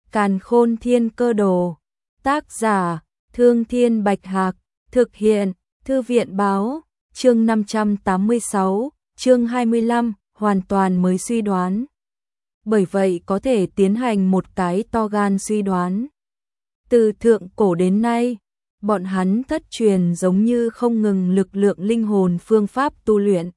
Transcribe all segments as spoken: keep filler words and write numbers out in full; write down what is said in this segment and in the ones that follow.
Càn Khôn Thiên Cơ Đồ. Tác giả: Thương Thiên Bạch Hạc. Thực hiện: Thư viện báo. Chương năm trăm tám mươi sáu, chương hai mươi lăm, hoàn toàn mới suy đoán. Bởi vậy có thể tiến hành một cái to gan suy đoán. Từ thượng cổ đến nay, bọn hắn thất truyền giống như không ngừng lực lượng linh hồn phương pháp tu luyện.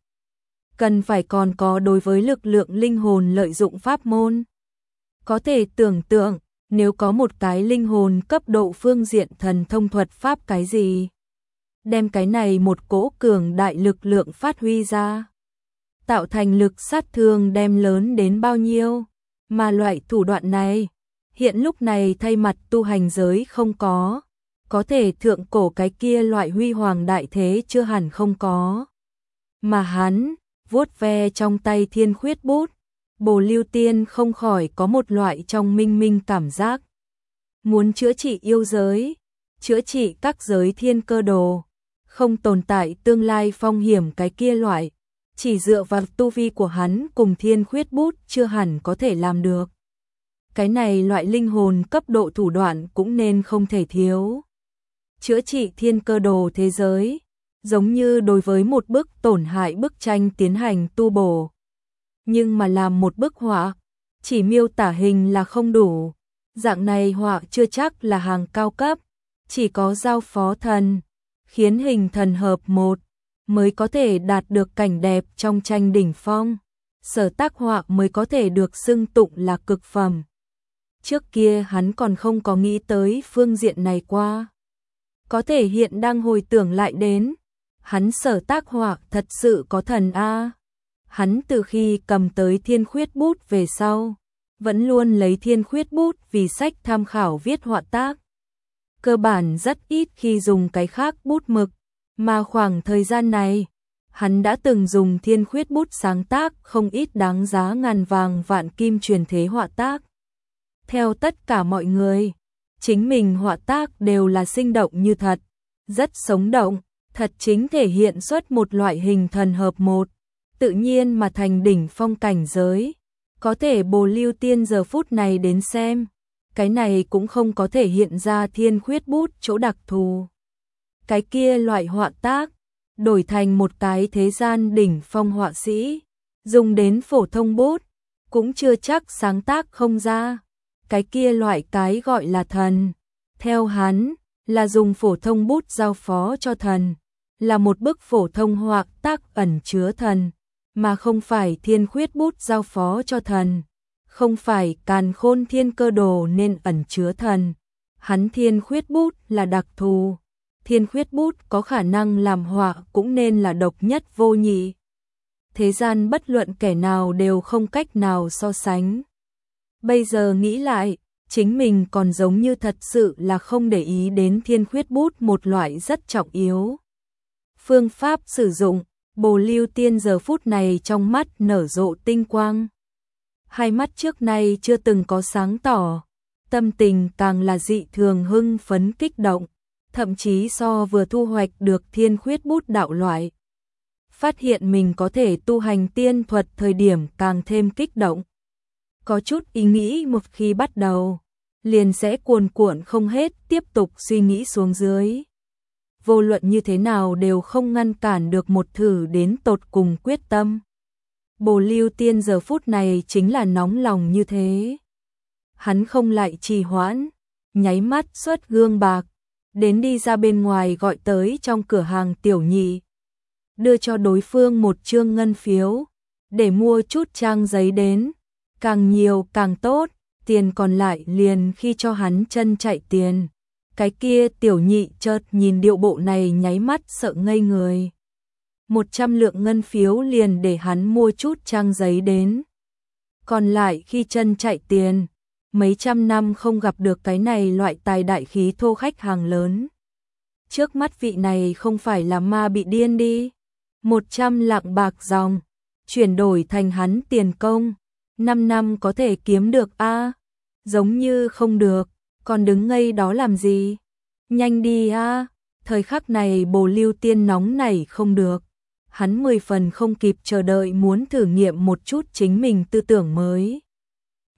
Cần phải còn có đối với lực lượng linh hồn lợi dụng pháp môn. Có thể tưởng tượng, nếu có một cái linh hồn cấp độ phương diện thần thông thuật pháp cái gì, đem cái này một cỗ cường đại lực lượng phát huy ra, tạo thành lực sát thương đem lớn đến bao nhiêu, mà loại thủ đoạn này, hiện lúc này thay mặt tu hành giới không có, có thể thượng cổ cái kia loại huy hoàng đại thế chưa hẳn không có. Mà hắn, vuốt ve trong tay thiên khuyết bút, Bồ Lưu Tiên không khỏi có một loại trong minh minh cảm giác. Muốn chữa trị yêu giới, chữa trị các giới thiên cơ đồ, không tồn tại tương lai phong hiểm cái kia loại, chỉ dựa vào tu vi của hắn cùng thiên khuyết bút chưa hẳn có thể làm được. Cái này loại linh hồn cấp độ thủ đoạn cũng nên không thể thiếu. Chữa trị thiên cơ đồ thế giới, giống như đối với một bức tổn hại bức tranh tiến hành tu bổ. Nhưng mà làm một bức họa, chỉ miêu tả hình là không đủ. Dạng này họa chưa chắc là hàng cao cấp, chỉ có giao phó thần, khiến hình thần hợp một, mới có thể đạt được cảnh đẹp trong tranh đỉnh phong. Sở tác họa mới có thể được xưng tụng là cực phẩm. Trước kia hắn còn không có nghĩ tới phương diện này qua. Có thể hiện đang hồi tưởng lại đến, hắn sở tác họa thật sự có thần a. Hắn từ khi cầm tới thiên khuyết bút về sau, vẫn luôn lấy thiên khuyết bút vì sách tham khảo viết họa tác. Cơ bản rất ít khi dùng cái khác bút mực, mà khoảng thời gian này, hắn đã từng dùng thiên khuyết bút sáng tác không ít đáng giá ngàn vàng vạn kim truyền thế họa tác. Theo tất cả mọi người, chính mình họa tác đều là sinh động như thật, rất sống động, thật chính thể hiện xuất một loại hình thần hợp một, tự nhiên mà thành đỉnh phong cảnh giới. Có thể Bồ Lưu Tiên giờ phút này đến xem, cái này cũng không có thể hiện ra thiên khuyết bút chỗ đặc thù. Cái kia loại họa tác, đổi thành một cái thế gian đỉnh phong họa sĩ, dùng đến phổ thông bút, cũng chưa chắc sáng tác không ra. Cái kia loại cái gọi là thần, theo hắn, là dùng phổ thông bút giao phó cho thần, là một bức phổ thông họa tác ẩn chứa thần, mà không phải thiên khuyết bút giao phó cho thần, không phải Càn Khôn Thiên Cơ Đồ nên ẩn chứa thần. Hắn thiên khuyết bút là đặc thù, thiên khuyết bút có khả năng làm họa cũng nên là độc nhất vô nhị. Thế gian bất luận kẻ nào đều không cách nào so sánh. Bây giờ nghĩ lại, chính mình còn giống như thật sự là không để ý đến thiên khuyết bút một loại rất trọng yếu. Phương pháp sử dụng, Bồ Lưu Tiên giờ phút này trong mắt nở rộ tinh quang. Hai mắt trước nay chưa từng có sáng tỏ, tâm tình càng là dị thường hưng phấn kích động, thậm chí so vừa thu hoạch được thiên khuyết bút đạo loại. Phát hiện mình có thể tu hành tiên thuật thời điểm càng thêm kích động. Có chút ý nghĩ một khi bắt đầu, liền sẽ cuồn cuộn không hết tiếp tục suy nghĩ xuống dưới. Vô luận như thế nào đều không ngăn cản được một thử đến tột cùng quyết tâm. Bồ Lưu Tiên giờ phút này chính là nóng lòng như thế. Hắn không lại trì hoãn, nháy mắt xuất gương bạc, đến đi ra bên ngoài gọi tới trong cửa hàng tiểu nhị. Đưa cho đối phương một trương ngân phiếu, để mua chút trang giấy đến, càng nhiều càng tốt, tiền còn lại liền khi cho hắn chân chạy tiền. Cái kia tiểu nhị chợt nhìn điệu bộ này nháy mắt sợ ngây người. Một trăm lượng ngân phiếu liền để hắn mua chút trang giấy đến. Còn lại khi chân chạy tiền, mấy trăm năm không gặp được cái này loại tài đại khí thô khách hàng lớn. Trước mắt vị này không phải là ma bị điên đi. Một trăm lạng bạc dòng, chuyển đổi thành hắn tiền công, năm năm có thể kiếm được a à? Giống như không được. Còn đứng ngây đó làm gì? Nhanh đi a! À. Thời khắc này Bồ Lưu Tiên nóng nảy không được. Hắn mười phần không kịp chờ đợi muốn thử nghiệm một chút chính mình tư tưởng mới.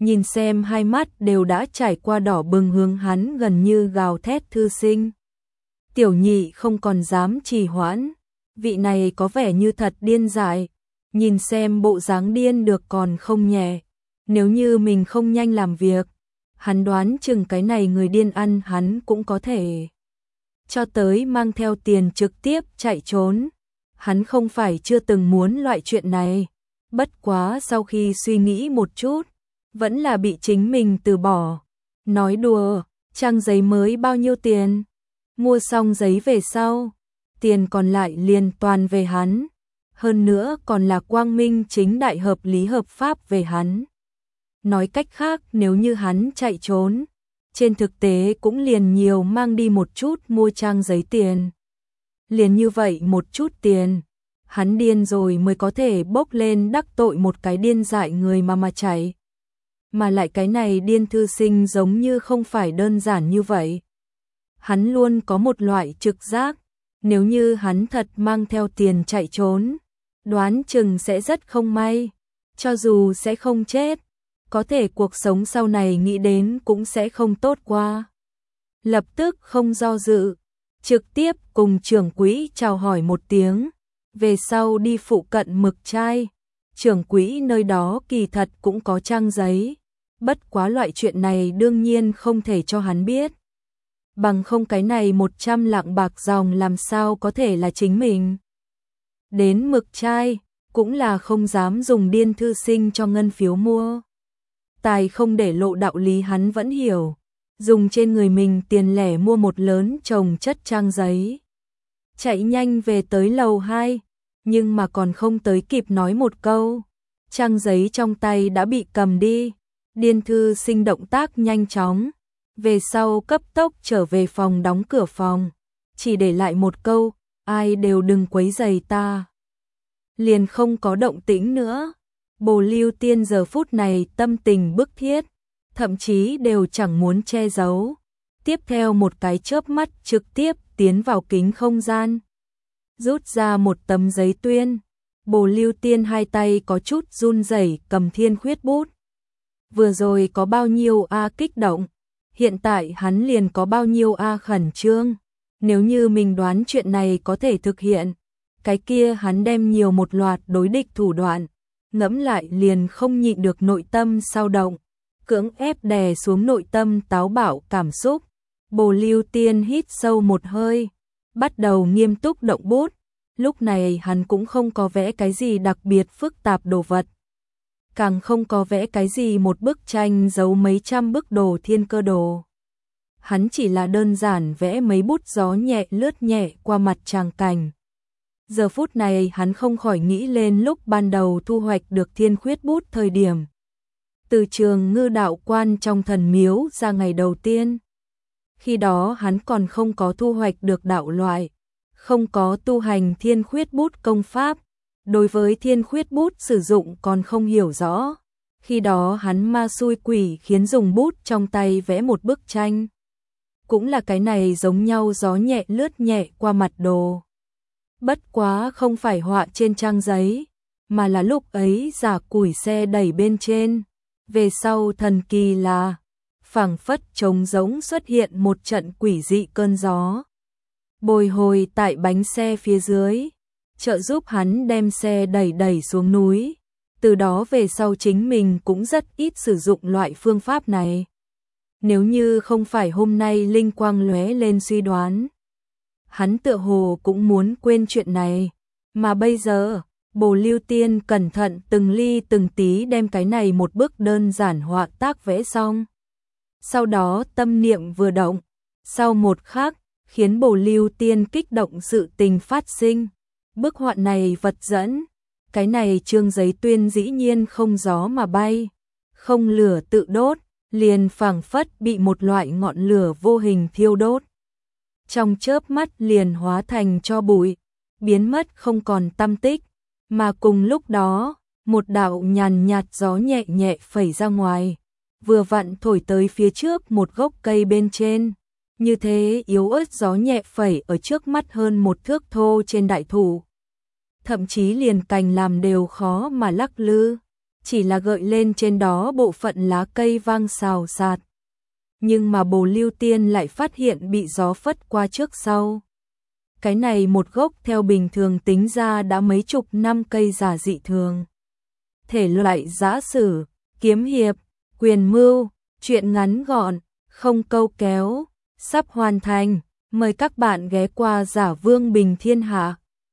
nhìn xem hai mắt đều đã trải qua đỏ bừng hướng hắn gần như gào thét thư sinh. Tiểu nhị không còn dám trì hoãn, vị này có vẻ như thật điên dại, nhìn xem bộ dáng điên được còn không nhẹ, nếu như mình không nhanh làm việc, hắn đoán chừng cái này người điên ăn hắn cũng có thể cho tới mang theo tiền trực tiếp chạy trốn. Hắn không phải chưa từng muốn loại chuyện này, bất quá sau khi suy nghĩ một chút, vẫn là bị chính mình từ bỏ. Nói đùa, trang giấy mới bao nhiêu tiền? Mua xong giấy về sau, tiền còn lại liền toàn về hắn, hơn nữa còn là quang minh chính đại hợp lý hợp pháp về hắn. Nói cách khác, nếu như hắn chạy trốn, trên thực tế cũng liền nhiều mang đi một chút mua trang giấy tiền. Liền như vậy một chút tiền, hắn điên rồi mới có thể bốc lên đắc tội một cái điên dại người mà mà chạy. Mà lại cái này điên thư sinh giống như không phải đơn giản như vậy. Hắn luôn có một loại trực giác, nếu như hắn thật mang theo tiền chạy trốn, đoán chừng sẽ rất không may, cho dù sẽ không chết, có thể cuộc sống sau này nghĩ đến cũng sẽ không tốt qua. Lập tức không do dự, trực tiếp cùng trưởng quỹ chào hỏi một tiếng, về sau đi phụ cận mực trai. Trưởng quỹ nơi đó kỳ thật cũng có trang giấy, bất quá loại chuyện này đương nhiên không thể cho hắn biết. Bằng không cái này một trăm lạng bạc dòng làm sao có thể là chính mình. Đến mực trai, cũng là không dám dùng điên thư sinh cho ngân phiếu mua. Tài không để lộ đạo lý hắn vẫn hiểu, dùng trên người mình tiền lẻ mua một lớn chồng chất trang giấy. Chạy nhanh về tới lầu hai, nhưng mà còn không tới kịp nói một câu, trang giấy trong tay đã bị cầm đi. Điên thư sinh động tác nhanh chóng, về sau cấp tốc trở về phòng đóng cửa phòng, chỉ để lại một câu, ai đều đừng quấy rầy ta. Liền không có động tĩnh nữa. Bồ Lưu Tiên giờ phút này tâm tình bức thiết, thậm chí đều chẳng muốn che giấu. Tiếp theo một cái chớp mắt trực tiếp tiến vào kính không gian, rút ra một tấm giấy tuyên. Bồ Lưu Tiên hai tay có chút run rẩy cầm thiên khuyết bút. Vừa rồi có bao nhiêu a kích động, hiện tại hắn liền có bao nhiêu a khẩn trương. Nếu như mình đoán chuyện này có thể thực hiện, cái kia hắn đem nhiều một loạt đối địch thủ đoạn, ngẫm lại liền không nhịn được nội tâm dao động, cưỡng ép đè xuống nội tâm táo bạo cảm xúc. Bồ Lưu Tiên hít sâu một hơi, bắt đầu nghiêm túc động bút. Lúc này hắn cũng không có vẽ cái gì đặc biệt phức tạp đồ vật, càng không có vẽ cái gì một bức tranh giấu mấy trăm bức đồ thiên cơ đồ. Hắn chỉ là đơn giản vẽ mấy bút gió nhẹ lướt nhẹ qua mặt tràng cảnh. Giờ phút này hắn không khỏi nghĩ lên lúc ban đầu thu hoạch được thiên khuyết bút thời điểm. Từ trường Ngư đạo quan trong thần miếu ra ngày đầu tiên. Khi đó hắn còn không có thu hoạch được đạo loại, không có tu hành thiên khuyết bút công pháp. Đối với thiên khuyết bút sử dụng còn không hiểu rõ. Khi đó hắn ma xui quỷ khiến dùng bút trong tay vẽ một bức tranh. Cũng là cái này giống nhau gió nhẹ lướt nhẹ qua mặt đồ. Bất quá không phải họa trên trang giấy, mà là lúc ấy giả củi xe đẩy bên trên. Về sau thần kỳ là, phảng phất trống rỗng xuất hiện một trận quỷ dị cơn gió. Bồi hồi tại bánh xe phía dưới, trợ giúp hắn đem xe đẩy đẩy xuống núi. Từ đó về sau chính mình cũng rất ít sử dụng loại phương pháp này. Nếu như không phải hôm nay linh quang lóe lên suy đoán, hắn tựa hồ cũng muốn quên chuyện này. Mà bây giờ, Bồ Lưu Tiên cẩn thận từng ly từng tí đem cái này một bức đơn giản họa tác vẽ xong. Sau đó tâm niệm vừa động, sau một khắc, khiến Bồ Lưu Tiên kích động sự tình phát sinh. Bức họa này vật dẫn, cái này trương giấy tuyên dĩ nhiên không gió mà bay, không lửa tự đốt, liền phảng phất bị một loại ngọn lửa vô hình thiêu đốt. Trong chớp mắt liền hóa thành tro bụi, biến mất không còn tăm tích, mà cùng lúc đó, một đạo nhàn nhạt gió nhẹ nhẹ phẩy ra ngoài, vừa vặn thổi tới phía trước một gốc cây bên trên. Như thế yếu ớt gió nhẹ phẩy ở trước mắt hơn một thước thô trên đại thụ, thậm chí liền cành làm đều khó mà lắc lư. chỉ là gợi lên trên đó bộ phận lá cây vang xào xạc. Nhưng mà Bồ Lưu Tiên lại phát hiện bị gió phất qua trước sau. Cái này một gốc theo bình thường tính ra đã mấy chục năm cây già dị thường. Thể loại giã sử, kiếm hiệp, quyền mưu, truyện ngắn gọn, không câu kéo, sắp hoàn thành. Mời các bạn ghé qua Giả Vương Bình Thiên Hạ.